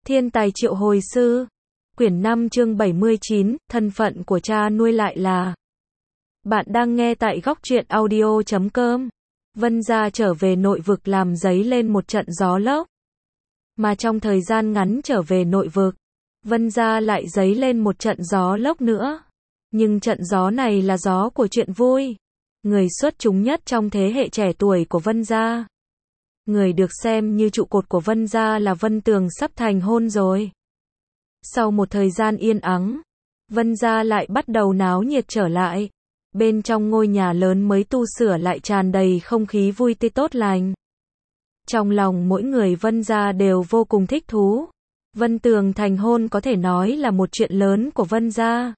Thiên tài triệu hồi sư. Quyển 5 chương 79, thân phận của cha nuôi lại là. Bạn đang nghe tại góc truyện audio.com. Vân gia trở về nội vực làm dấy lên một trận gió lốc. Mà trong thời gian ngắn trở về nội vực, Vân gia lại dấy lên một trận gió lốc nữa. Nhưng trận gió này là gió của chuyện vui. Người xuất chúng nhất trong thế hệ trẻ tuổi của Vân gia, người được xem như trụ cột của Vân gia là Vân Tường sắp thành hôn rồi. Sau một thời gian yên ắng, Vân gia lại bắt đầu náo nhiệt trở lại. Bên trong ngôi nhà lớn mới tu sửa lại tràn đầy không khí vui tươi tốt lành. Trong lòng mỗi người Vân gia đều vô cùng thích thú. Vân Tường thành hôn có thể nói là một chuyện lớn của Vân gia.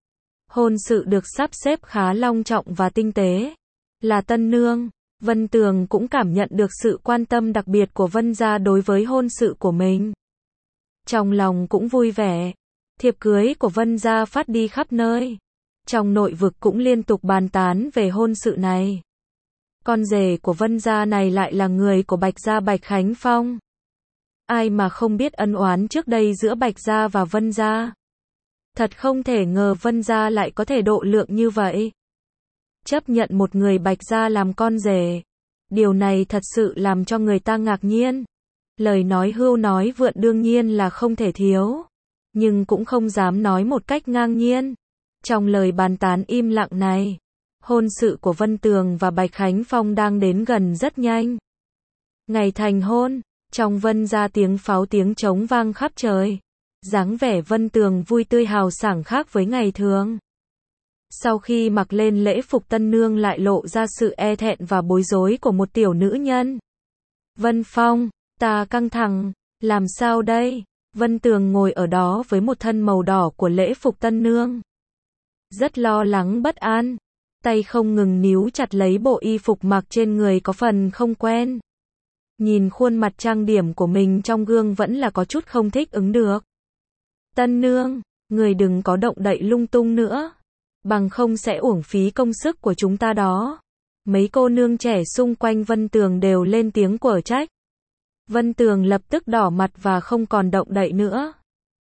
Hôn sự được sắp xếp khá long trọng và tinh tế. Là tân nương, Vân Tường cũng cảm nhận được sự quan tâm đặc biệt của Vân gia đối với hôn sự của mình. Trong lòng cũng vui vẻ. Thiệp cưới của Vân gia phát đi khắp nơi. Trong nội vực cũng liên tục bàn tán về hôn sự này. Con rể của Vân gia này lại là người của Bạch gia Bạch Khánh Phong. Ai mà không biết ân oán trước đây giữa Bạch gia và Vân gia. Thật không thể ngờ Vân gia lại có thể độ lượng như vậy. Chấp nhận một người Bạch gia làm con rể. Điều này thật sự làm cho người ta ngạc nhiên. Lời nói hưu nói vượn đương nhiên là không thể thiếu. Nhưng cũng không dám nói một cách ngang nhiên. Trong lời bàn tán im lặng này, hôn sự của Vân Tường và Bạch Khánh Phong đang đến gần rất nhanh. Ngày thành hôn, trong Vân gia tiếng pháo tiếng trống vang khắp trời. Dáng vẻ Vân Tường vui tươi hào sảng khác với ngày thường. Sau khi mặc lên lễ phục tân nương lại lộ ra sự e thẹn và bối rối của một tiểu nữ nhân. Vân Phong, ta căng thẳng, làm sao đây? Vân Tường ngồi ở đó với một thân màu đỏ của lễ phục tân nương. Rất lo lắng bất an, tay không ngừng níu chặt lấy bộ y phục mặc trên người có phần không quen. Nhìn khuôn mặt trang điểm của mình trong gương vẫn là có chút không thích ứng được. Tân nương, người đừng có động đậy lung tung nữa, bằng không sẽ uổng phí công sức của chúng ta đó. Mấy cô nương trẻ xung quanh Vân Tường đều lên tiếng quở trách. Vân Tường lập tức đỏ mặt và không còn động đậy nữa.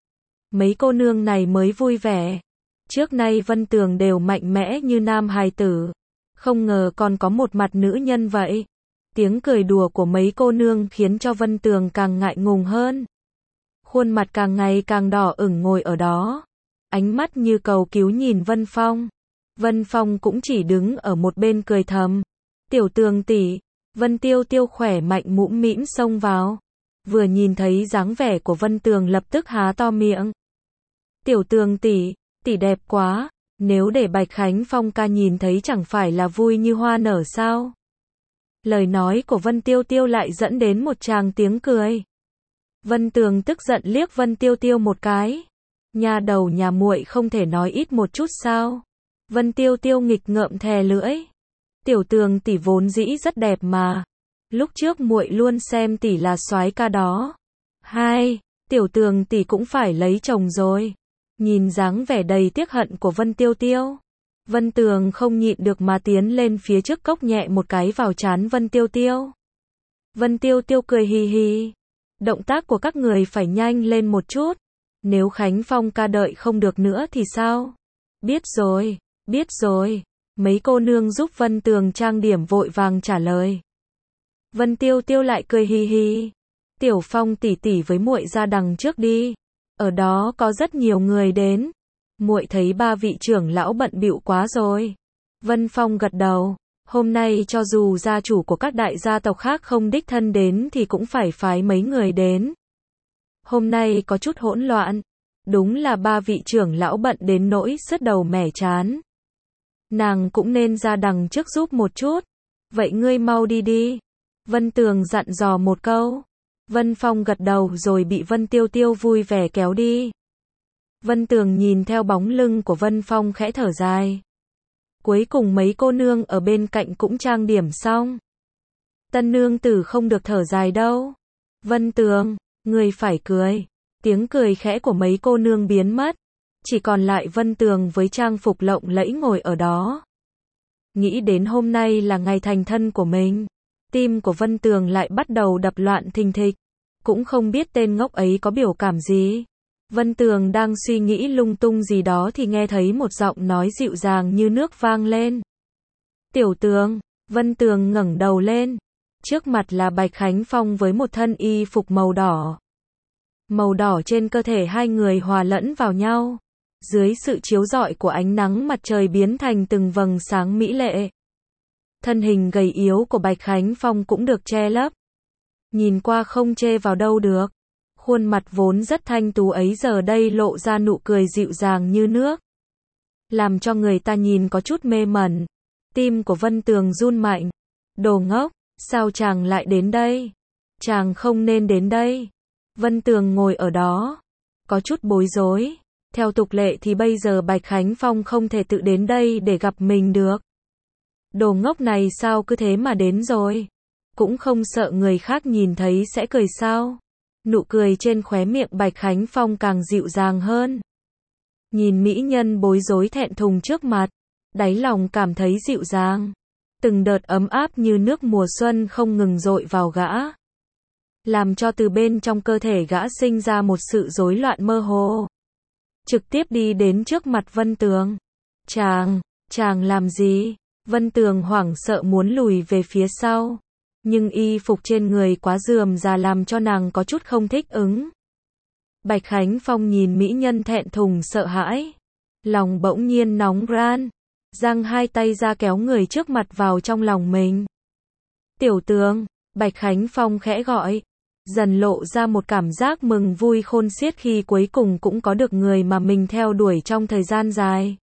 Mấy cô nương này mới vui vẻ. Trước nay Vân Tường đều mạnh mẽ như nam hài tử. Không ngờ còn có một mặt nữ nhân vậy. Tiếng cười đùa của mấy cô nương khiến cho Vân Tường càng ngại ngùng hơn. Khuôn mặt càng ngày càng đỏ ửng ngồi ở đó. Ánh mắt như cầu cứu nhìn Vân Phong. Vân Phong cũng chỉ đứng ở một bên cười thầm. Tiểu Tường tỷ. Vân Tiêu Tiêu khỏe mạnh mũm mĩm xông vào. Vừa nhìn thấy dáng vẻ của Vân Tường lập tức há to miệng. Tiểu Tường tỷ, tỷ đẹp quá. Nếu để Bạch Khánh Phong ca nhìn thấy chẳng phải là vui như hoa nở sao? Lời nói của Vân Tiêu Tiêu lại dẫn đến một tràng tiếng cười. Vân Tường tức giận liếc Vân Tiêu Tiêu một cái. Nhà đầu nhà muội không thể nói ít một chút sao? Vân Tiêu Tiêu nghịch ngợm thè lưỡi. Tiểu Tường tỷ vốn dĩ rất đẹp mà. Lúc trước muội luôn xem tỷ là soái ca đó. Hai, Tiểu Tường tỷ cũng phải lấy chồng rồi. Nhìn dáng vẻ đầy tiếc hận của Vân Tiêu Tiêu, Vân Tường không nhịn được mà tiến lên phía trước cốc nhẹ một cái vào trán Vân Tiêu Tiêu. Vân Tiêu Tiêu cười hì hì. Động tác của các người phải nhanh lên một chút. Nếu Khánh Phong ca đợi không được nữa thì sao? Biết rồi, biết rồi. Mấy cô nương giúp Vân Tường trang điểm vội vàng trả lời. Vân Tiêu Tiêu lại cười hì hì. Tiểu Phong tỷ tỷ với muội ra đằng trước đi. Ở đó có rất nhiều người đến. Muội thấy ba vị trưởng lão bận bịu quá rồi. Vân Phong gật đầu. Hôm nay cho dù gia chủ của các đại gia tộc khác không đích thân đến thì cũng phải phái mấy người đến. Hôm nay có chút hỗn loạn. Đúng là ba vị trưởng lão bận đến nỗi sứt đầu mẻ trán. Nàng cũng nên ra đằng trước giúp một chút. Vậy ngươi mau đi đi. Vân Tường dặn dò một câu. Vân Phong gật đầu rồi bị Vân Tiêu Tiêu vui vẻ kéo đi. Vân Tường nhìn theo bóng lưng của Vân Phong khẽ thở dài. Cuối cùng mấy cô nương ở bên cạnh cũng trang điểm xong. Tân nương tử không được thở dài đâu. Vân Tường, người phải cười. Tiếng cười khẽ của mấy cô nương biến mất. Chỉ còn lại Vân Tường với trang phục lộng lẫy ngồi ở đó. Nghĩ đến hôm nay là ngày thành thân của mình. Tim của Vân Tường lại bắt đầu đập loạn thình thịch. cũng không biết tên ngốc ấy có biểu cảm gì. Vân Tường đang suy nghĩ lung tung gì đó thì nghe thấy một giọng nói dịu dàng như nước vang lên. Tiểu Tường, Vân Tường ngẩng đầu lên. Trước mặt là Bạch Khánh Phong với một thân y phục màu đỏ. Màu đỏ trên cơ thể hai người hòa lẫn vào nhau. Dưới sự chiếu rọi của ánh nắng mặt trời biến thành từng vầng sáng mỹ lệ. Thân hình gầy yếu của Bạch Khánh Phong cũng được che lấp. Nhìn qua không chê vào đâu được. Khuôn mặt vốn rất thanh tú ấy giờ đây lộ ra nụ cười dịu dàng như nước. Làm cho người ta nhìn có chút mê mẩn. Tim của Vân Tường run mạnh. Đồ ngốc, sao chàng lại đến đây? Chàng không nên đến đây. Vân Tường ngồi ở đó. Có chút bối rối. Theo tục lệ thì bây giờ Bạch Khánh Phong không thể tự đến đây để gặp mình được. Đồ ngốc này sao cứ thế mà đến rồi? Cũng không sợ người khác nhìn thấy sẽ cười sao? Nụ cười trên khóe miệng Bạch Khánh Phong càng dịu dàng hơn. Nhìn mỹ nhân bối rối thẹn thùng trước mặt, đáy lòng cảm thấy dịu dàng. Từng đợt ấm áp như nước mùa xuân không ngừng dội vào gã. Làm cho từ bên trong cơ thể gã sinh ra một sự rối loạn mơ hồ. Trực tiếp đi đến trước mặt Vân Tường. Chàng làm gì? Vân Tường hoảng sợ muốn lùi về phía sau. Nhưng y phục trên người quá rườm rà làm cho nàng có chút không thích ứng. Bạch Khánh Phong nhìn mỹ nhân thẹn thùng sợ hãi. Lòng bỗng nhiên nóng ran. Giang hai tay ra kéo người trước mặt vào trong lòng mình. Tiểu Tường, Bạch Khánh Phong khẽ gọi. Dần lộ ra một cảm giác mừng vui khôn xiết khi cuối cùng cũng có được người mà mình theo đuổi trong thời gian dài.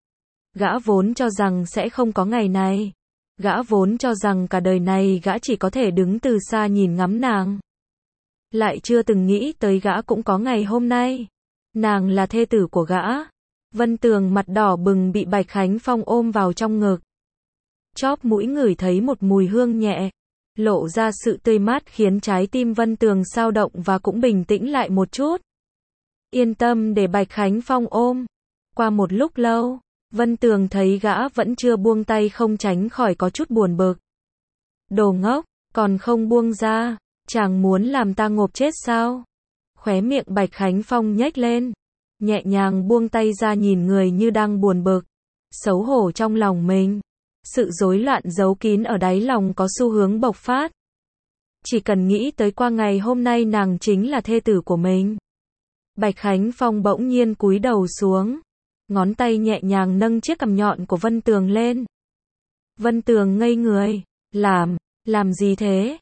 Gã vốn cho rằng sẽ không có ngày này. Gã vốn cho rằng cả đời này gã chỉ có thể đứng từ xa nhìn ngắm nàng. Lại chưa từng nghĩ tới gã cũng có ngày hôm nay. Nàng là thê tử của gã. Vân Tường mặt đỏ bừng bị Bạch Khánh Phong ôm vào trong ngực. Chóp mũi ngửi thấy một mùi hương nhẹ. Lộ ra sự tươi mát khiến trái tim Vân Tường xao động và cũng bình tĩnh lại một chút. Yên tâm để Bạch Khánh Phong ôm. Qua một lúc lâu, Vân Tường thấy gã vẫn chưa buông tay không tránh khỏi có chút buồn bực. Đồ ngốc, còn không buông ra, chàng muốn làm ta ngộp chết sao? Khóe miệng Bạch Khánh Phong nhếch lên, nhẹ nhàng buông tay ra nhìn người như đang buồn bực, xấu hổ trong lòng mình. Sự rối loạn giấu kín ở đáy lòng có xu hướng bộc phát. Chỉ cần nghĩ tới qua ngày hôm nay nàng chính là thê tử của mình. Bạch Khánh Phong bỗng nhiên cúi đầu xuống. Ngón tay nhẹ nhàng nâng chiếc cằm nhọn của Vân Tường lên. Vân Tường ngây người. Làm gì thế?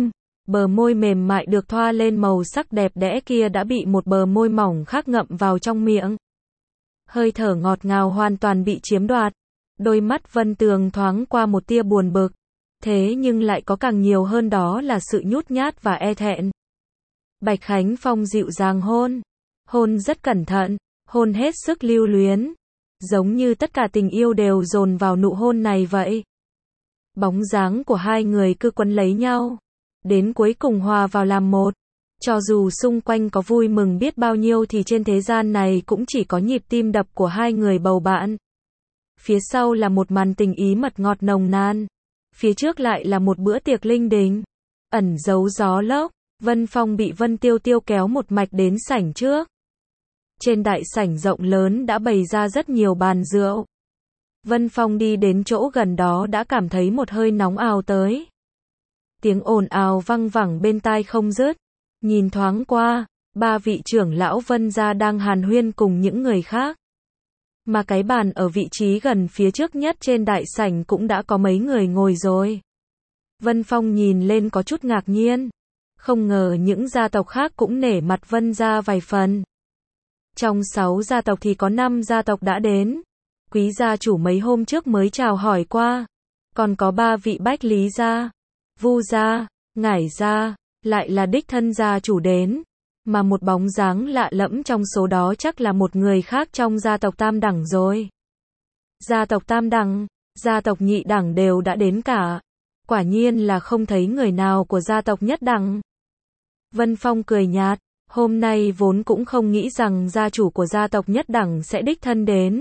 Bờ môi mềm mại được thoa lên màu sắc đẹp đẽ kia đã bị một bờ môi mỏng khác ngậm vào trong miệng. Hơi thở ngọt ngào hoàn toàn bị chiếm đoạt. Đôi mắt Vân Tường thoáng qua một tia buồn bực. Thế nhưng lại có càng nhiều hơn đó là sự nhút nhát và e thẹn. Bạch Khánh Phong dịu dàng hôn. Hôn rất cẩn thận. Hôn hết sức lưu luyến. Giống như tất cả tình yêu đều dồn vào nụ hôn này vậy. Bóng dáng của hai người cứ quấn lấy nhau. Đến cuối cùng hòa vào làm một. Cho dù xung quanh có vui mừng biết bao nhiêu thì trên thế gian này cũng chỉ có nhịp tim đập của hai người bầu bạn. Phía sau là một màn tình ý mật ngọt nồng nàn. Phía trước lại là một bữa tiệc linh đình. Ẩn giấu gió lốc. Vân Phong bị Vân Tiêu Tiêu kéo một mạch đến sảnh trước. Trên đại sảnh rộng lớn đã bày ra rất nhiều bàn rượu. Vân Phong đi đến chỗ gần đó đã cảm thấy một hơi nóng ào tới. Tiếng ồn ào văng vẳng bên tai không dứt. Nhìn thoáng qua, ba vị trưởng lão Vân gia đang hàn huyên cùng những người khác. Mà cái bàn ở vị trí gần phía trước nhất trên đại sảnh cũng đã có mấy người ngồi rồi. Vân Phong nhìn lên có chút ngạc nhiên. Không ngờ những gia tộc khác cũng nể mặt Vân gia vài phần. Trong 6 gia tộc thì có 5 gia tộc đã đến. Quý gia chủ mấy hôm trước mới chào hỏi qua. Còn có 3 vị Bách Lý gia, Vu gia, Ngải gia, lại là đích thân gia chủ đến. Mà một bóng dáng lạ lẫm trong số đó chắc là một người khác trong gia tộc Tam Đẳng rồi. Gia tộc Tam Đẳng, gia tộc Nhị Đẳng đều đã đến cả. Quả nhiên là không thấy người nào của gia tộc Nhất Đẳng. Vân Phong cười nhạt. Hôm nay vốn cũng không nghĩ rằng gia chủ của gia tộc Nhất Đẳng sẽ đích thân đến.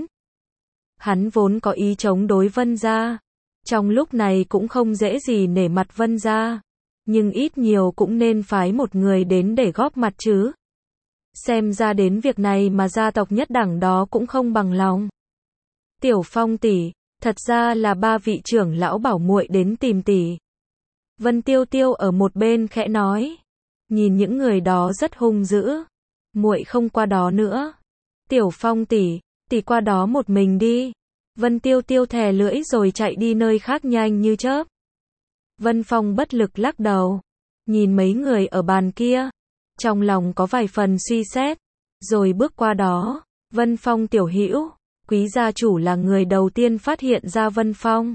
Hắn vốn có ý chống đối Vân gia. Trong lúc này cũng không dễ gì nể mặt Vân gia. nhưng ít nhiều cũng nên phái một người đến để góp mặt chứ. Xem ra đến việc này mà gia tộc nhất đẳng đó cũng không bằng lòng. Tiểu Phong tỷ, thật ra là ba vị trưởng lão bảo muội đến tìm tỷ. Vân Tiêu Tiêu ở một bên khẽ nói, nhìn những người đó rất hung dữ, muội không qua đó nữa. Tiểu Phong tỷ, tỷ qua đó một mình đi. Vân Tiêu Tiêu thè lưỡi rồi chạy đi nơi khác nhanh như chớp. Vân Phong bất lực lắc đầu, nhìn mấy người ở bàn kia, trong lòng có vài phần suy xét, rồi bước qua đó. Vân Phong tiểu hữu, Quý gia chủ là người đầu tiên phát hiện ra Vân Phong.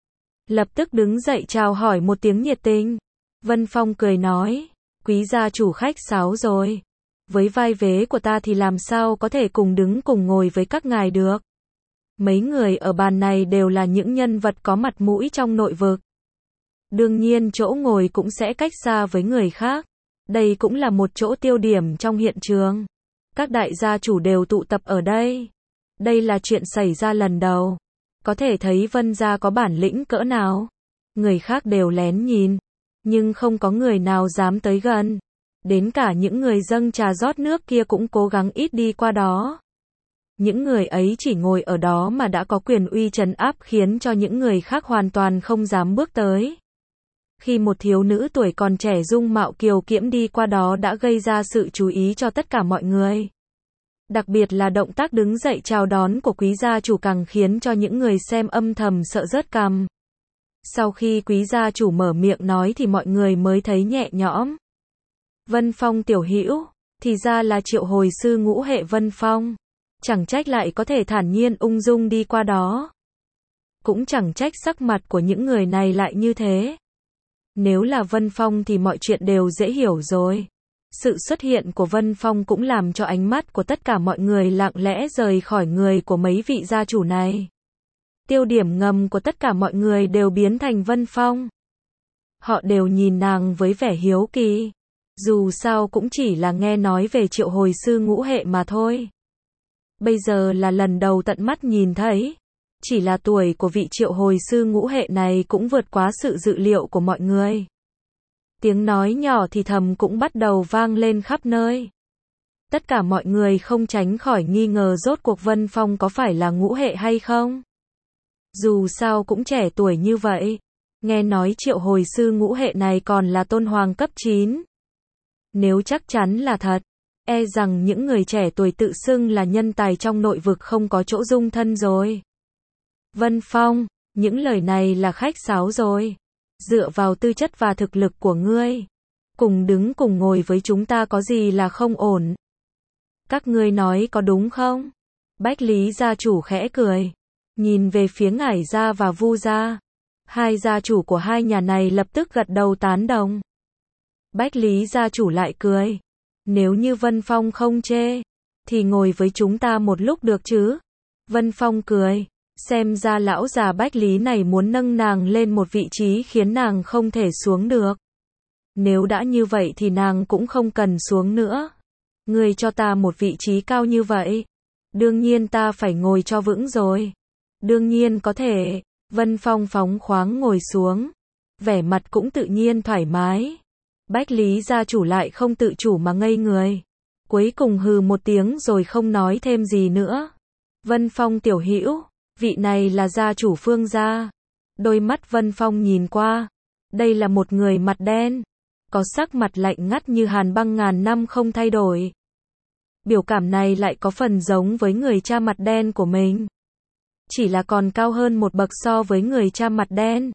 Lập tức đứng dậy chào hỏi một tiếng nhiệt tình. Vân Phong cười nói, Quý gia chủ khách sáo rồi. Với vai vế của ta thì làm sao có thể cùng đứng cùng ngồi với các ngài được. Mấy người ở bàn này đều là những nhân vật có mặt mũi trong nội vực. Đương nhiên chỗ ngồi cũng sẽ cách xa với người khác. Đây cũng là một chỗ tiêu điểm trong hiện trường. Các đại gia chủ đều tụ tập ở đây. Đây là chuyện xảy ra lần đầu. Có thể thấy Vân gia có bản lĩnh cỡ nào. Người khác đều lén nhìn, nhưng không có người nào dám tới gần. Đến cả những người dâng trà rót nước kia cũng cố gắng ít đi qua đó. Những người ấy chỉ ngồi ở đó mà đã có quyền uy trấn áp khiến cho những người khác hoàn toàn không dám bước tới. Khi một thiếu nữ tuổi còn trẻ dung mạo kiều kiễm đi qua đó đã gây ra sự chú ý cho tất cả mọi người. Đặc biệt là động tác đứng dậy chào đón của quý gia chủ càng khiến cho những người xem âm thầm sợ rớt cằm. Sau khi quý gia chủ mở miệng nói thì mọi người mới thấy nhẹ nhõm. Vân Phong tiểu hữu, thì ra là triệu hồi sư ngũ hệ Vân Phong. Chẳng trách lại có thể thản nhiên ung dung đi qua đó. Cũng chẳng trách sắc mặt của những người này lại như thế. Nếu là Vân Phong thì mọi chuyện đều dễ hiểu rồi. Sự xuất hiện của Vân Phong cũng làm cho ánh mắt của tất cả mọi người lặng lẽ rời khỏi người của mấy vị gia chủ này. Tiêu điểm ngầm của tất cả mọi người đều biến thành Vân Phong. Họ đều nhìn nàng với vẻ hiếu kỳ. Dù sao cũng chỉ là nghe nói về triệu hồi sư ngũ hệ mà thôi. Bây giờ là lần đầu tận mắt nhìn thấy. Chỉ là tuổi của vị triệu hồi sư ngũ hệ này cũng vượt quá sự dự liệu của mọi người. Tiếng nói nhỏ thì thầm cũng bắt đầu vang lên khắp nơi. Tất cả mọi người không tránh khỏi nghi ngờ rốt cuộc Vân Phong có phải là ngũ hệ hay không. Dù sao cũng trẻ tuổi như vậy. Nghe nói triệu hồi sư ngũ hệ này còn là tôn hoàng cấp 9. Nếu chắc chắn là thật, e rằng những người trẻ tuổi tự xưng là nhân tài trong nội vực không có chỗ dung thân rồi. Vân Phong, những lời này là khách sáo rồi. Dựa vào tư chất và thực lực của ngươi, cùng đứng cùng ngồi với chúng ta có gì là không ổn. Các ngươi nói có đúng không? Bách Lý gia chủ khẽ cười, nhìn về phía Ngải gia và Vu gia. Hai gia chủ của hai nhà này lập tức gật đầu tán đồng. Bách Lý gia chủ lại cười, nếu như Vân Phong không chê, thì ngồi với chúng ta một lúc được chứ? Vân Phong cười, xem ra lão già Bách Lý này muốn nâng nàng lên một vị trí khiến nàng không thể xuống được. Nếu đã như vậy thì nàng cũng không cần xuống nữa. Ngươi cho ta một vị trí cao như vậy, đương nhiên ta phải ngồi cho vững rồi. Đương nhiên có thể. Vân Phong phóng khoáng ngồi xuống, vẻ mặt cũng tự nhiên thoải mái. Bách Lý gia chủ lại không tự chủ mà ngây người. Cuối cùng hừ một tiếng rồi không nói thêm gì nữa. Vân Phong tiểu hữu, vị này là gia chủ Phương gia. Đôi mắt Vân Phong nhìn qua. Đây là một người mặt đen, có sắc mặt lạnh ngắt như hàn băng ngàn năm không thay đổi. Biểu cảm này lại có phần giống với người cha mặt đen của mình. Chỉ là còn cao hơn một bậc so với người cha mặt đen.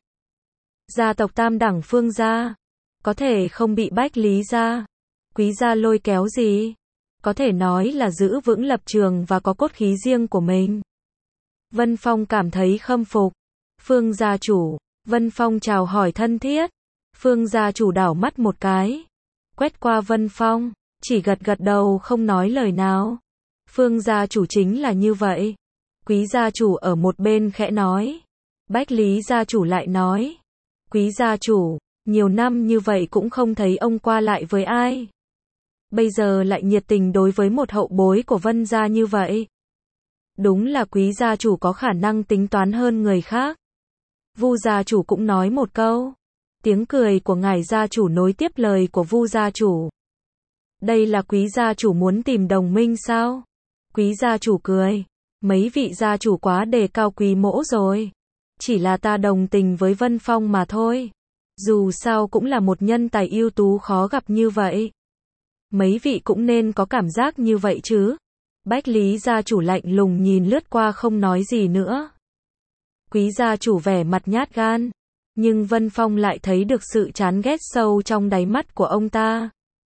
Gia tộc tam đẳng Phương gia, có thể không bị Bách Lý gia, Quý gia lôi kéo gì. Có thể nói là giữ vững lập trường và có cốt khí riêng của mình. Vân Phong cảm thấy khâm phục. Phương gia chủ, Vân Phong chào hỏi thân thiết. Phương gia chủ đảo mắt một cái, quét qua Vân Phong, chỉ gật gật đầu không nói lời nào. Phương gia chủ chính là như vậy. Quý gia chủ ở một bên khẽ nói. Bách Lý gia chủ lại nói. Quý gia chủ, nhiều năm như vậy cũng không thấy ông qua lại với ai. Bây giờ lại nhiệt tình đối với một hậu bối của Vân gia như vậy. Đúng là quý gia chủ có khả năng tính toán hơn người khác. Vu gia chủ cũng nói một câu. Tiếng cười của ngài gia chủ nối tiếp lời của Vu gia chủ. Đây là quý gia chủ muốn tìm đồng minh sao? Quý gia chủ cười. Mấy vị gia chủ quá đề cao quý mỗ rồi. Chỉ là ta đồng tình với Vân Phong mà thôi. Dù sao cũng là một nhân tài ưu tú khó gặp như vậy. Mấy vị cũng nên có cảm giác như vậy chứ. Bách Lý gia chủ lạnh lùng nhìn lướt qua không nói gì nữa. Quý gia chủ vẻ mặt nhát gan. Nhưng Vân Phong lại thấy được sự chán ghét sâu trong đáy mắt của ông ta.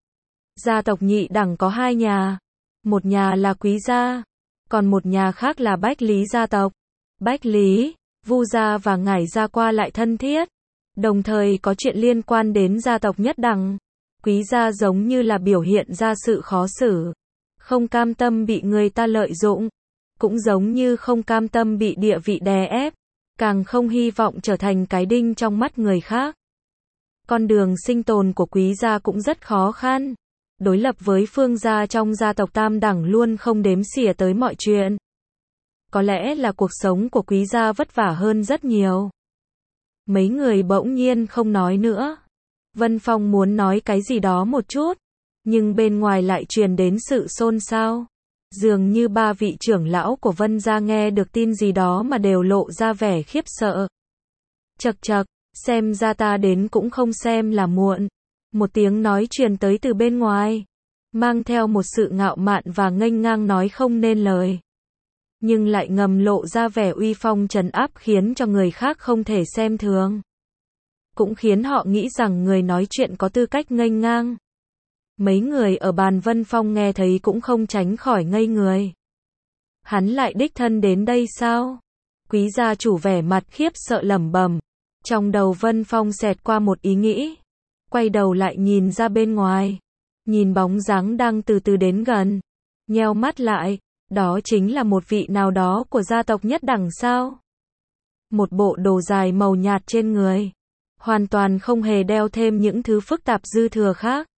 Gia tộc nhị đẳng có hai nhà. Một nhà là quý gia. Còn một nhà khác là Bách Lý gia tộc. Bách Lý, Vu gia và ngải gia qua lại thân thiết. Đồng thời có chuyện liên quan đến gia tộc nhất đẳng. Quý gia giống như là biểu hiện ra sự khó xử. Không cam tâm bị người ta lợi dụng. Cũng giống như không cam tâm bị địa vị đè ép. Càng không hy vọng trở thành cái đinh trong mắt người khác. Con đường sinh tồn của quý gia cũng rất khó khăn. Đối lập với Phương gia trong gia tộc tam đẳng luôn không đếm xỉa tới mọi chuyện. Có lẽ là cuộc sống của quý gia vất vả hơn rất nhiều. Mấy người bỗng nhiên không nói nữa. Vân Phong muốn nói cái gì đó một chút. Nhưng bên ngoài lại truyền đến sự xôn xao. Dường như ba vị trưởng lão của Vân gia nghe được tin gì đó mà đều lộ ra vẻ khiếp sợ. Chậc chậc, xem ra ta đến cũng không xem là muộn. Một tiếng nói truyền tới từ bên ngoài. Mang theo một sự ngạo mạn và nghênh ngang nói không nên lời. Nhưng lại ngầm lộ ra vẻ uy phong trấn áp khiến cho người khác không thể xem thường. Cũng khiến họ nghĩ rằng người nói chuyện có tư cách nghênh ngang. Mấy người ở bàn Vân Phong nghe thấy cũng không tránh khỏi ngây người. Hắn lại đích thân đến đây sao? Quý gia chủ vẻ mặt khiếp sợ lẩm bẩm. Trong đầu Vân Phong xẹt qua một ý nghĩ. Quay đầu lại nhìn ra bên ngoài. Nhìn bóng dáng đang từ từ đến gần. Nheo mắt lại. Đó chính là một vị nào đó của gia tộc nhất đẳng sao? Một bộ đồ dài màu nhạt trên người. Hoàn toàn không hề đeo thêm những thứ phức tạp dư thừa khác.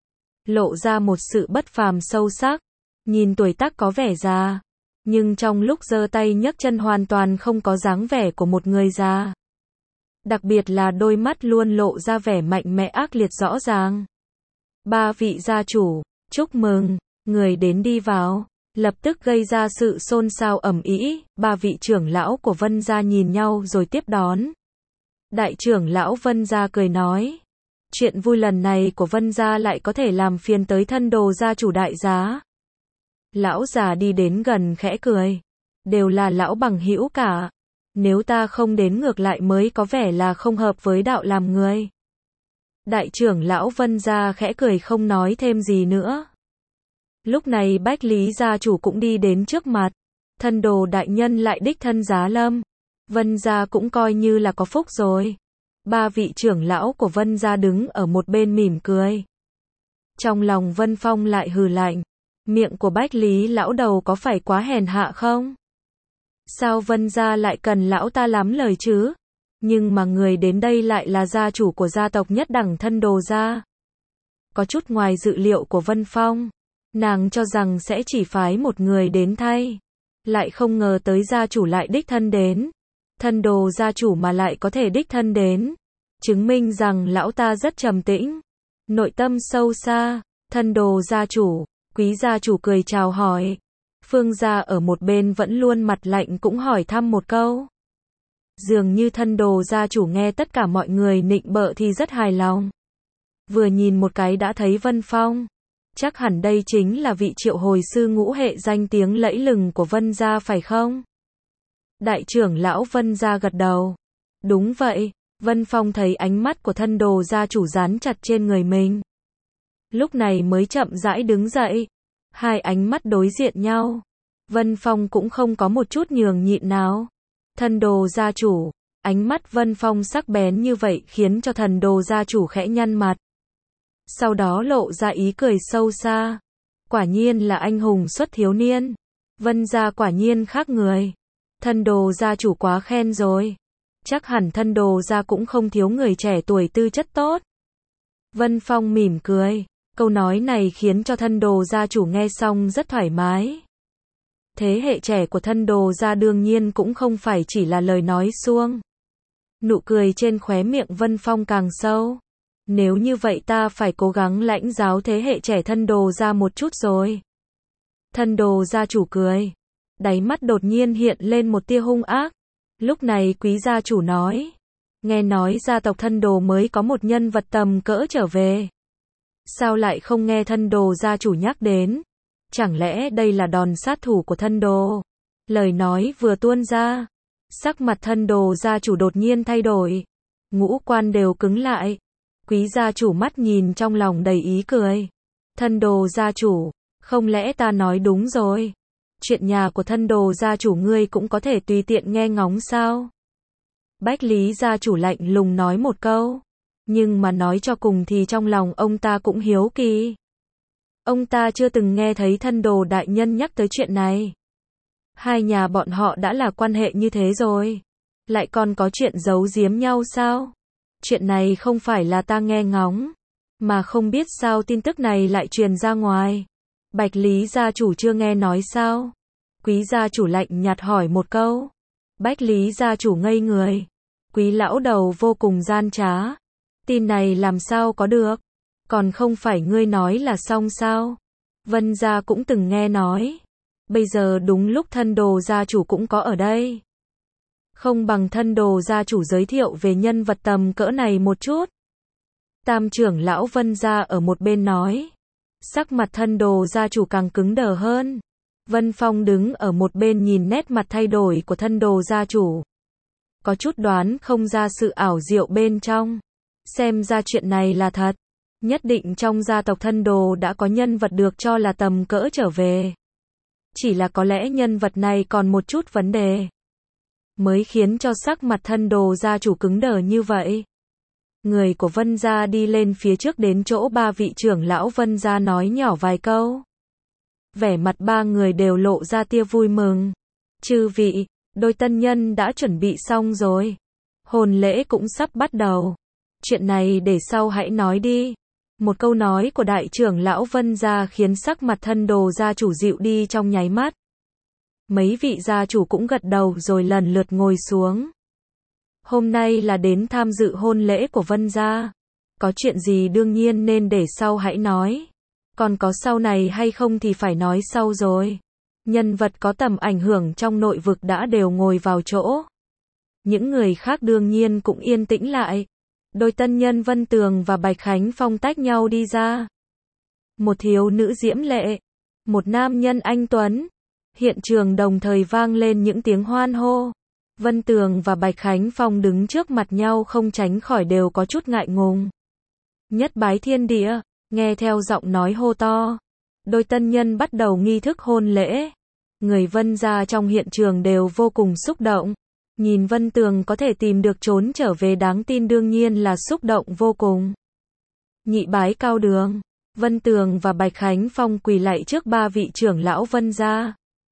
Lộ ra một sự bất phàm sâu sắc. Nhìn tuổi tác có vẻ già. Nhưng trong lúc giơ tay nhấc chân hoàn toàn không có dáng vẻ của một người già. Đặc biệt là đôi mắt luôn lộ ra vẻ mạnh mẽ ác liệt rõ ràng. Ba vị gia chủ, chúc mừng, người đến đi vào. Lập tức gây ra sự xôn xao ầm ĩ. Ba vị trưởng lão của Vân gia nhìn nhau rồi tiếp đón. Đại trưởng lão Vân gia cười nói. Chuyện vui lần này của Vân gia lại có thể làm phiền tới thân đồ gia chủ đại giá. Lão già đi đến gần khẽ cười. Đều là lão bằng hữu cả. Nếu ta không đến ngược lại mới có vẻ là không hợp với đạo làm người. Đại trưởng lão Vân gia khẽ cười không nói thêm gì nữa. Lúc này Bách Lý gia chủ cũng đi đến trước mặt. Thân đồ đại nhân lại đích thân giá lâm. Vân gia cũng coi như là có phúc rồi. Ba vị trưởng lão của Vân gia đứng ở một bên mỉm cười. Trong lòng Vân Phong lại hừ lạnh. Miệng của Bách Lý lão đầu có phải quá hèn hạ không? Sao Vân gia lại cần lão ta lắm lời chứ? Nhưng mà người đến đây lại là gia chủ của gia tộc nhất đẳng thân đồ gia. Có chút ngoài dự liệu của Vân Phong. Nàng cho rằng sẽ chỉ phái một người đến thay. Lại không ngờ tới gia chủ lại đích thân đến. Thân đồ gia chủ mà lại có thể đích thân đến. Chứng minh rằng lão ta rất trầm tĩnh. Nội tâm sâu xa. Thân đồ gia chủ. Quý gia chủ cười chào hỏi. Phương gia ở một bên vẫn luôn mặt lạnh cũng hỏi thăm một câu. Dường như thân đồ gia chủ nghe tất cả mọi người nịnh bợ thì rất hài lòng. Vừa nhìn một cái đã thấy Vân Phong. Chắc hẳn đây chính là vị triệu hồi sư ngũ hệ danh tiếng lẫy lừng của Vân gia phải không? Đại trưởng lão Vân gia gật đầu. Đúng vậy, Vân Phong thấy ánh mắt của thân đồ gia chủ dán chặt trên người mình. Lúc này mới chậm rãi đứng dậy. Hai ánh mắt đối diện nhau. Vân Phong cũng không có một chút nhường nhịn nào. Thân đồ gia chủ, ánh mắt Vân Phong sắc bén như vậy khiến cho thần đồ gia chủ khẽ nhăn mặt. Sau đó lộ ra ý cười sâu xa. Quả nhiên là anh hùng xuất thiếu niên. Vân gia quả nhiên khác người. Thân đồ gia chủ quá khen rồi. Chắc hẳn thân đồ gia cũng không thiếu người trẻ tuổi tư chất tốt. Vân Phong mỉm cười. Câu nói này khiến cho thân đồ gia chủ nghe xong rất thoải mái. Thế hệ trẻ của thân đồ gia đương nhiên cũng không phải chỉ là lời nói suông. Nụ cười trên khóe miệng Vân Phong càng sâu. Nếu như vậy ta phải cố gắng lãnh giáo thế hệ trẻ thân đồ gia một chút rồi. Thân đồ gia chủ cười. Đáy mắt đột nhiên hiện lên một tia hung ác. Lúc này quý gia chủ nói. Nghe nói gia tộc thân đồ mới có một nhân vật tầm cỡ trở về. Sao lại không nghe thân đồ gia chủ nhắc đến? Chẳng lẽ đây là đòn sát thủ của thân đồ? Lời nói vừa tuôn ra. Sắc mặt thân đồ gia chủ đột nhiên thay đổi. Ngũ quan đều cứng lại. Quý gia chủ mắt nhìn trong lòng đầy ý cười. Thân đồ gia chủ, không lẽ ta nói đúng rồi? Chuyện nhà của thân đồ gia chủ ngươi cũng có thể tùy tiện nghe ngóng sao? Bách Lý gia chủ lạnh lùng nói một câu. Nhưng mà nói cho cùng thì trong lòng ông ta cũng hiếu kỳ. Ông ta chưa từng nghe thấy thân đồ đại nhân nhắc tới chuyện này. Hai nhà bọn họ đã là quan hệ như thế rồi. Lại còn có chuyện giấu giếm nhau sao? Chuyện này không phải là ta nghe ngóng. Mà không biết sao tin tức này lại truyền ra ngoài. Bạch Lý gia chủ chưa nghe nói sao? Quý gia chủ lạnh nhạt hỏi một câu. Bách Lý gia chủ ngây người. Quý lão đầu vô cùng gian trá. Tin này làm sao có được? Còn không phải ngươi nói là xong sao? Vân gia cũng từng nghe nói. Bây giờ đúng lúc thân đồ gia chủ cũng có ở đây. Không bằng thân đồ gia chủ giới thiệu về nhân vật tầm cỡ này một chút. Tam trưởng lão Vân gia ở một bên nói. Sắc mặt thân đồ gia chủ càng cứng đờ hơn. Vân Phong đứng ở một bên nhìn nét mặt thay đổi của thân đồ gia chủ. Có chút đoán không ra sự ảo diệu bên trong. Xem ra chuyện này là thật. Nhất định trong gia tộc thân đồ đã có nhân vật được cho là tầm cỡ trở về. Chỉ là có lẽ nhân vật này còn một chút vấn đề. Mới khiến cho sắc mặt thân đồ gia chủ cứng đờ như vậy. Người của Vân gia đi lên phía trước đến chỗ ba vị trưởng lão Vân gia nói nhỏ vài câu. Vẻ mặt ba người đều lộ ra tia vui mừng. Chư vị, đôi tân nhân đã chuẩn bị xong rồi. Hôn lễ cũng sắp bắt đầu. Chuyện này để sau hãy nói đi. Một câu nói của đại trưởng lão Vân gia khiến sắc mặt thân đồ gia chủ dịu đi trong nháy mắt. Mấy vị gia chủ cũng gật đầu rồi lần lượt ngồi xuống. Hôm nay là đến tham dự hôn lễ của Vân gia. Có chuyện gì đương nhiên nên để sau hãy nói. Còn có sau này hay không thì phải nói sau rồi. Nhân vật có tầm ảnh hưởng trong nội vực đã đều ngồi vào chỗ. Những người khác đương nhiên cũng yên tĩnh lại. Đôi tân nhân Vân Tường và Bạch Khánh Phong tách nhau đi ra. Một thiếu nữ diễm lệ. Một nam nhân anh tuấn. Hiện trường đồng thời vang lên những tiếng hoan hô. Vân Tường và Bạch Khánh Phong đứng trước mặt nhau không tránh khỏi đều có chút ngại ngùng. Nhất bái thiên địa, nghe theo giọng nói hô to. Đôi tân nhân bắt đầu nghi thức hôn lễ. Người Vân gia trong hiện trường đều vô cùng xúc động. Nhìn Vân Tường có thể tìm được trốn trở về đáng tin đương nhiên là xúc động vô cùng. Nhị bái cao đường. Vân Tường và Bạch Khánh Phong quỳ lạy trước ba vị trưởng lão Vân gia.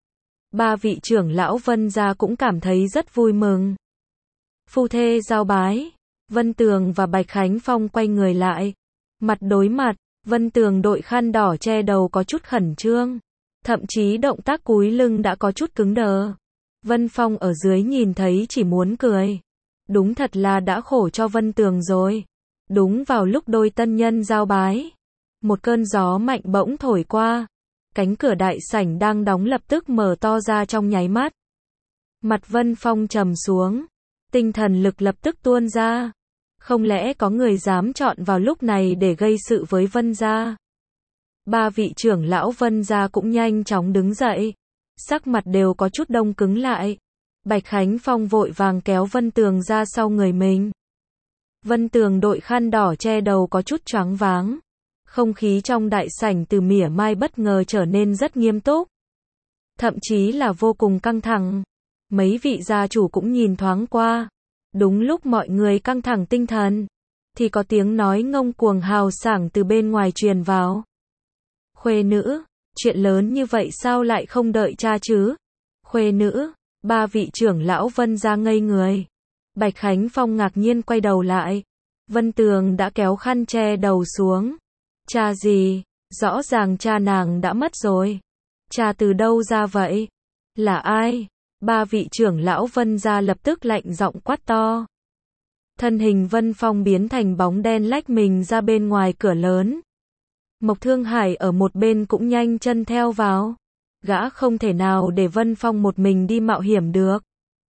Ba vị trưởng lão Vân gia cũng cảm thấy rất vui mừng. Phu thê giao bái. Vân Tường và Bạch Khánh Phong quay người lại. Mặt đối mặt, Vân Tường đội khăn đỏ che đầu có chút khẩn trương. Thậm chí động tác cúi lưng đã có chút cứng đờ. Vân Phong ở dưới nhìn thấy chỉ muốn cười. Đúng thật là đã khổ cho Vân Tường rồi. Đúng vào lúc đôi tân nhân giao bái. Một cơn gió mạnh bỗng thổi qua. Cánh cửa đại sảnh đang đóng lập tức mở to ra trong nháy mắt. Mặt Vân Phong trầm xuống. Tinh thần lực lập tức tuôn ra. Không lẽ có người dám chọn vào lúc này để gây sự với Vân gia? Ba vị trưởng lão Vân gia cũng nhanh chóng đứng dậy. Sắc mặt đều có chút đông cứng lại. Bạch Khánh Phong vội vàng kéo Vân Tường ra sau người mình. Vân Tường đội khăn đỏ che đầu có chút choáng váng. Không khí trong đại sảnh từ mỉa mai bất ngờ trở nên rất nghiêm túc. Thậm chí là vô cùng căng thẳng. Mấy vị gia chủ cũng nhìn thoáng qua. Đúng lúc mọi người căng thẳng tinh thần, thì có tiếng nói ngông cuồng hào sảng từ bên ngoài truyền vào. Khuê nữ, chuyện lớn như vậy sao lại không đợi cha chứ? Khuê nữ, ba vị trưởng lão Vân gia ngây người. Bạch Khánh Phong ngạc nhiên quay đầu lại. Vân Tường đã kéo khăn che đầu xuống. Cha gì? Rõ ràng cha nàng đã mất rồi. Cha từ đâu ra vậy? Là ai? Ba vị trưởng lão Vân gia lập tức lạnh giọng quát to. Thân hình Vân Phong biến thành bóng đen lách mình ra bên ngoài cửa lớn. Mộc Thương Hải ở một bên cũng nhanh chân theo vào. Gã không thể nào để Vân Phong một mình đi mạo hiểm được.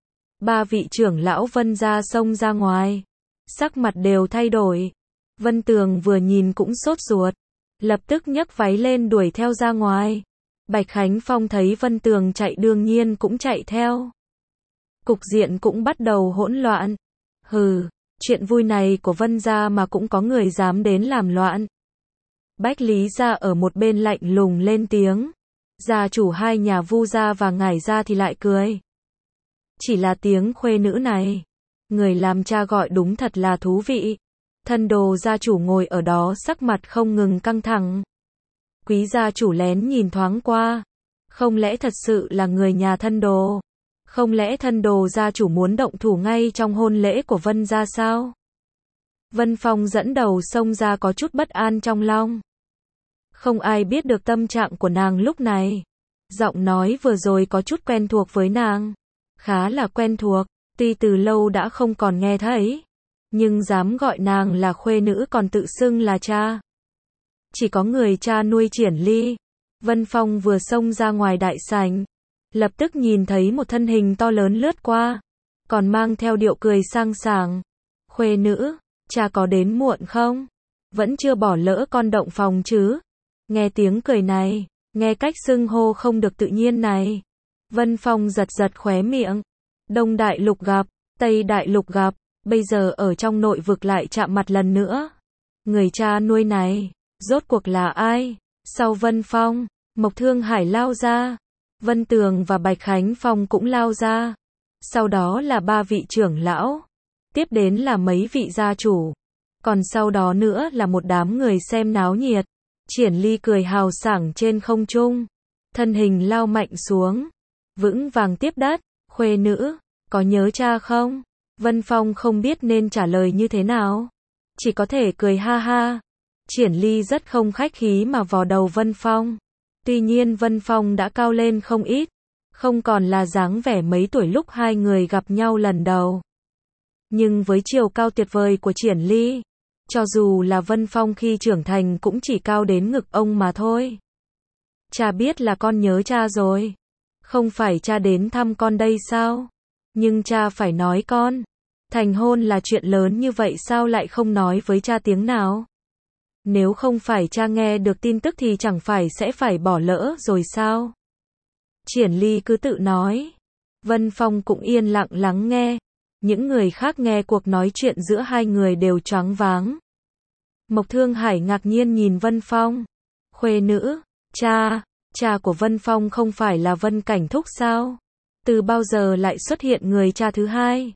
Ba vị trưởng lão Vân gia xông ra ngoài. Sắc mặt đều thay đổi. Vân Tường vừa nhìn cũng sốt ruột. Lập tức nhấc váy lên đuổi theo ra ngoài. Bạch Khánh Phong thấy Vân Tường chạy đương nhiên cũng chạy theo. Cục diện cũng bắt đầu hỗn loạn. Hừ, chuyện vui này của Vân gia mà cũng có người dám đến làm loạn. Bách Lý gia ở một bên lạnh lùng lên tiếng. Gia chủ hai nhà Vu gia và Ngải gia thì lại cười. Chỉ là tiếng khuê nữ này, người làm cha gọi đúng thật là thú vị. Thân đồ gia chủ ngồi ở đó sắc mặt không ngừng căng thẳng. Quý gia chủ lén nhìn thoáng qua. Không lẽ thật sự là người nhà thân đồ? Không lẽ thân đồ gia chủ muốn động thủ ngay trong hôn lễ của Vân gia sao? Vân Phong dẫn đầu xông ra có chút bất an trong lòng. Không ai biết được tâm trạng của nàng lúc này. Giọng nói vừa rồi có chút quen thuộc với nàng. Khá là quen thuộc, tuy từ lâu đã không còn nghe thấy. Nhưng dám gọi nàng là khuê nữ còn tự xưng là cha. Chỉ có người cha nuôi Triển Ly. Vân Phong vừa xông ra ngoài đại sảnh. Lập tức nhìn thấy một thân hình to lớn lướt qua. Còn mang theo điệu cười sang sảng. Khuê nữ, cha có đến muộn không? Vẫn chưa bỏ lỡ con động phòng chứ? Nghe tiếng cười này, nghe cách xưng hô không được tự nhiên này. Vân Phong giật giật khóe miệng. Đông đại lục gặp, Tây đại lục gặp, bây giờ ở trong nội vực lại chạm mặt lần nữa. Người cha nuôi này, rốt cuộc là ai? Sau Vân Phong, Mộc Thương Hải lao ra. Vân Tường và Bạch Khánh Phong cũng lao ra. Sau đó là ba vị trưởng lão. Tiếp đến là mấy vị gia chủ. Còn sau đó nữa là một đám người xem náo nhiệt. Triển Ly cười hào sảng trên không trung. Thân hình lao mạnh xuống. Vững vàng tiếp đất. Khuê nữ, có nhớ cha không? Vân Phong không biết nên trả lời như thế nào. Chỉ có thể cười ha ha. Triển Ly rất không khách khí mà vò đầu Vân Phong. Tuy nhiên Vân Phong đã cao lên không ít. Không còn là dáng vẻ mấy tuổi lúc hai người gặp nhau lần đầu. Nhưng với chiều cao tuyệt vời của Triển Ly, cho dù là Vân Phong khi trưởng thành cũng chỉ cao đến ngực ông mà thôi. Cha biết là con nhớ cha rồi. Không phải cha đến thăm con đây sao? Nhưng cha phải nói con. Thành hôn là chuyện lớn như vậy sao lại không nói với cha tiếng nào? Nếu không phải cha nghe được tin tức thì chẳng phải sẽ phải bỏ lỡ rồi sao? Triển Ly cứ tự nói. Vân Phong cũng yên lặng lắng nghe. Những người khác nghe cuộc nói chuyện giữa hai người đều choáng váng. Mộc Thương Hải ngạc nhiên nhìn Vân Phong. Khuê nữ, cha của Vân Phong không phải là Vân Cảnh Thúc sao? Từ bao giờ lại xuất hiện người cha thứ hai?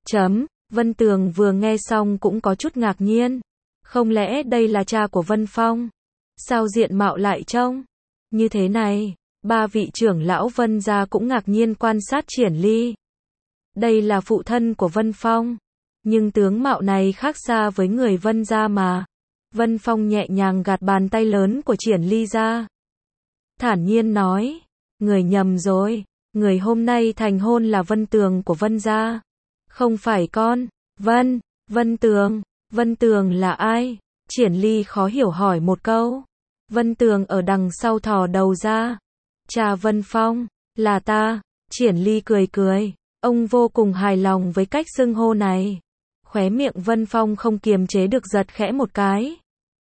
Vân Tường vừa nghe xong cũng có chút ngạc nhiên. Không lẽ đây là cha của Vân Phong? Sao diện mạo lại trông như thế này? Ba vị trưởng lão Vân gia cũng ngạc nhiên quan sát Triển Ly. Đây là phụ thân của Vân Phong. Nhưng tướng mạo này khác xa với người Vân gia mà. Vân Phong nhẹ nhàng gạt bàn tay lớn của Triển Ly ra. Thản nhiên nói. Người nhầm rồi. Người hôm nay thành hôn là Vân Tường của Vân gia. Không phải con. Vân Tường. Vân Tường là ai? Triển Ly khó hiểu hỏi một câu. Vân Tường ở đằng sau thò đầu ra. Cha Vân Phong, là ta. Triển Ly cười cười. Ông vô cùng hài lòng với cách xưng hô này. Khóe miệng Vân Phong không kiềm chế được giật khẽ một cái.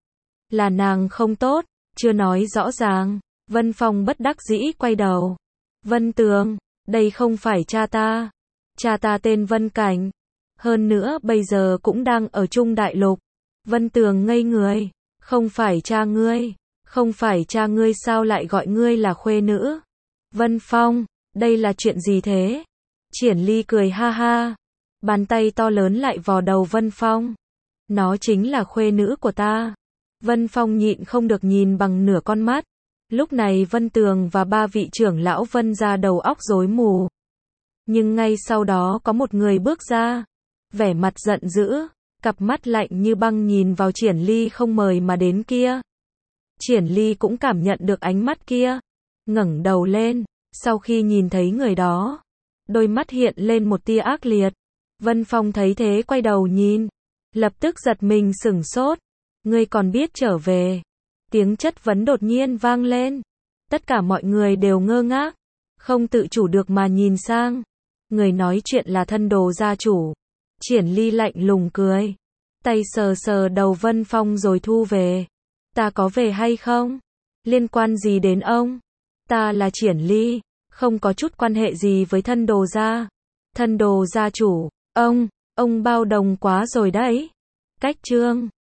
Là nàng không tốt, chưa nói rõ ràng. Vân Phong bất đắc dĩ quay đầu. Vân Tường, đây không phải cha ta. Cha ta tên Vân Cảnh. Hơn nữa bây giờ cũng đang ở Trung Đại Lục. Vân Tường ngây người. Không phải cha ngươi. Không phải cha ngươi sao lại gọi ngươi là khuê nữ? Vân Phong, đây là chuyện gì thế? Triển Ly cười ha ha. Bàn tay to lớn lại vò đầu Vân Phong. Nó chính là khuê nữ của ta. Vân Phong nhịn không được nhìn bằng nửa con mắt. Lúc này Vân Tường và ba vị trưởng lão Vân gia đầu óc rối mù. Nhưng ngay sau đó có một người bước ra. Vẻ mặt giận dữ, cặp mắt lạnh như băng nhìn vào Triển Ly không mời mà đến kia. Triển Ly cũng cảm nhận được ánh mắt kia. Ngẩng đầu lên, sau khi nhìn thấy người đó. Đôi mắt hiện lên một tia ác liệt. Vân Phong thấy thế quay đầu nhìn, lập tức giật mình sửng sốt. Ngươi còn biết trở về? Tiếng chất vấn đột nhiên vang lên. Tất cả mọi người đều ngơ ngác, không tự chủ được mà nhìn sang. Người nói chuyện là thân đồ gia chủ. Triển Ly lạnh lùng cười, tay sờ sờ đầu Vân Phong rồi thu về. Ta có về hay không? Liên quan gì đến ông? Ta là Triển Ly, không có chút quan hệ gì với thân đồ gia. Thân đồ gia chủ, ông bao đồng quá rồi đấy. Cách chương